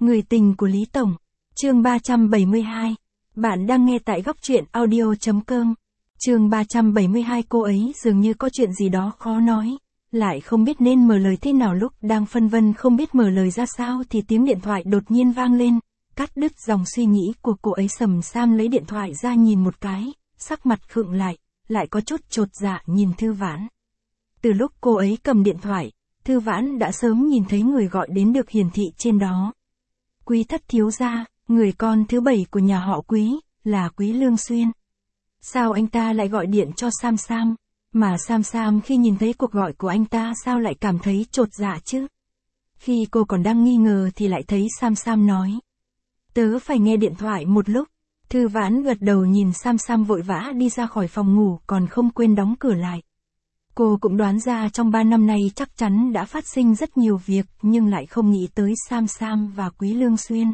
Người tình của Lý Tổng. Chương 372. Bạn đang nghe tại góc truyện audio.com. Chương 372. Cô ấy dường như có chuyện gì đó khó nói, lại không biết nên mở lời thế nào. Lúc đang phân vân không biết mở lời ra sao thì tiếng điện thoại đột nhiên vang lên, cắt đứt dòng suy nghĩ của cô ấy. Sầm Sam lấy điện thoại ra nhìn một cái, sắc mặt khựng lại có chút chột dạ nhìn Thư Vãn. Từ lúc cô ấy cầm điện thoại, Thư Vãn đã sớm nhìn thấy người gọi đến được hiển thị trên đó. Quý thất thiếu gia, người con thứ 7 của nhà họ Quý, là Quý Lương Xuyên. Sao anh ta lại gọi điện cho Sam Sam? Mà Sam Sam khi nhìn thấy cuộc gọi của anh ta sao lại cảm thấy chột dạ chứ? Khi cô còn đang nghi ngờ thì lại thấy Sam Sam nói: "Tớ phải nghe điện thoại một lúc." Thư Vãn gật đầu nhìn Sam Sam vội vã đi ra khỏi phòng ngủ còn không quên đóng cửa lại. Cô cũng đoán ra trong 3 năm nay chắc chắn đã phát sinh rất nhiều việc nhưng lại không nghĩ tới Sam Sam và Quý Lương Xuyên.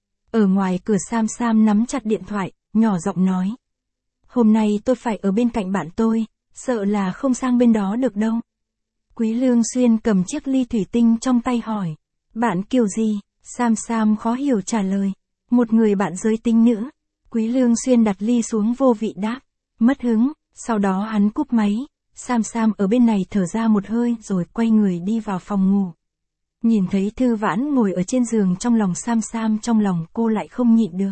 Ở ngoài cửa Sam Sam nắm chặt điện thoại, nhỏ giọng nói: "Hôm nay tôi phải ở bên cạnh bạn tôi, sợ là không sang bên đó được đâu." Quý Lương Xuyên cầm chiếc ly thủy tinh trong tay hỏi: "Bạn kiểu gì?" Sam Sam khó hiểu trả lời: "Một người bạn giới tính nữ." Quý Lương Xuyên đặt ly xuống vô vị đáp: "Mất hứng." Sau đó hắn cúp máy. Sam Sam ở bên này thở ra một hơi rồi quay người đi vào phòng ngủ. Nhìn thấy Thư Vãn ngồi ở trên giường, trong lòng Sam Sam trong lòng cô lại không nhịn được.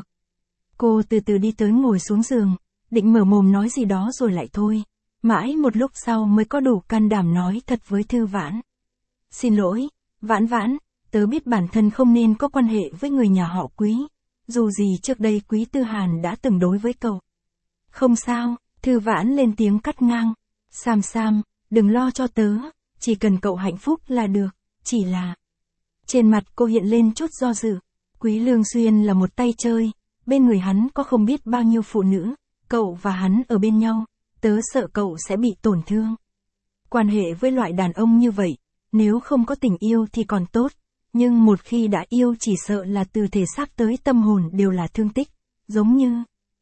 Cô từ từ đi tới ngồi xuống giường, định mở mồm nói gì đó rồi lại thôi. Mãi một lúc sau mới có đủ can đảm nói thật với Thư Vãn: "Xin lỗi, Vãn Vãn, tớ biết bản thân không nên có quan hệ với người nhà họ Quý. Dù gì trước đây Quý Tư Hàn đã từng đối với cậu." "Không sao." Thư Vãn lên tiếng cắt ngang. "Sam Sam, đừng lo cho tớ, chỉ cần cậu hạnh phúc là được, chỉ là..." Trên mặt cô hiện lên chút do dự. Quý Lương Xuyên là một tay chơi, bên người hắn có không biết bao nhiêu phụ nữ, cậu và hắn ở bên nhau, tớ sợ cậu sẽ bị tổn thương. Quan hệ với loại đàn ông như vậy, nếu không có tình yêu thì còn tốt, nhưng một khi đã yêu chỉ sợ là từ thể xác tới tâm hồn đều là thương tích, giống như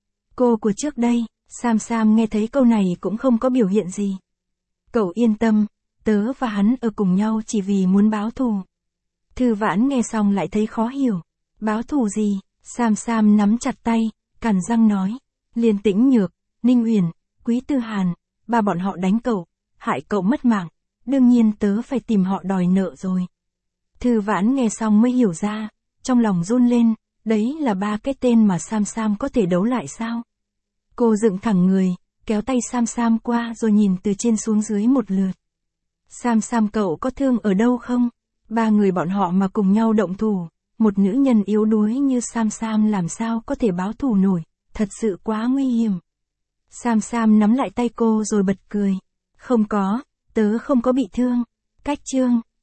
cô của trước đây." Sam Sam nghe thấy câu này cũng không có biểu hiện gì. "Cậu yên tâm, tớ và hắn ở cùng nhau chỉ vì muốn báo thù." Thư Vãn nghe xong lại thấy khó hiểu. "Báo thù gì?" Sam Sam nắm chặt tay, cắn răng nói: "Liên Tĩnh Nhược, Ninh Uyển, Quý Tư Hàn, ba bọn họ đánh cậu, hại cậu mất mạng, đương nhiên tớ phải tìm họ đòi nợ rồi." Thư Vãn nghe xong mới hiểu ra, trong lòng run lên, đấy là ba cái tên mà Sam Sam có thể đấu lại sao? Cô dựng thẳng người, kéo tay Sam Sam qua rồi nhìn từ trên xuống dưới một lượt. "Sam Sam, cậu có thương ở đâu không? Ba người bọn họ mà cùng nhau động thủ, một nữ nhân yếu đuối như Sam Sam làm sao có thể báo thù nổi, thật sự quá nguy hiểm." Sam Sam nắm lại tay cô rồi bật cười: "Không có, tớ không có bị thương." Cách chương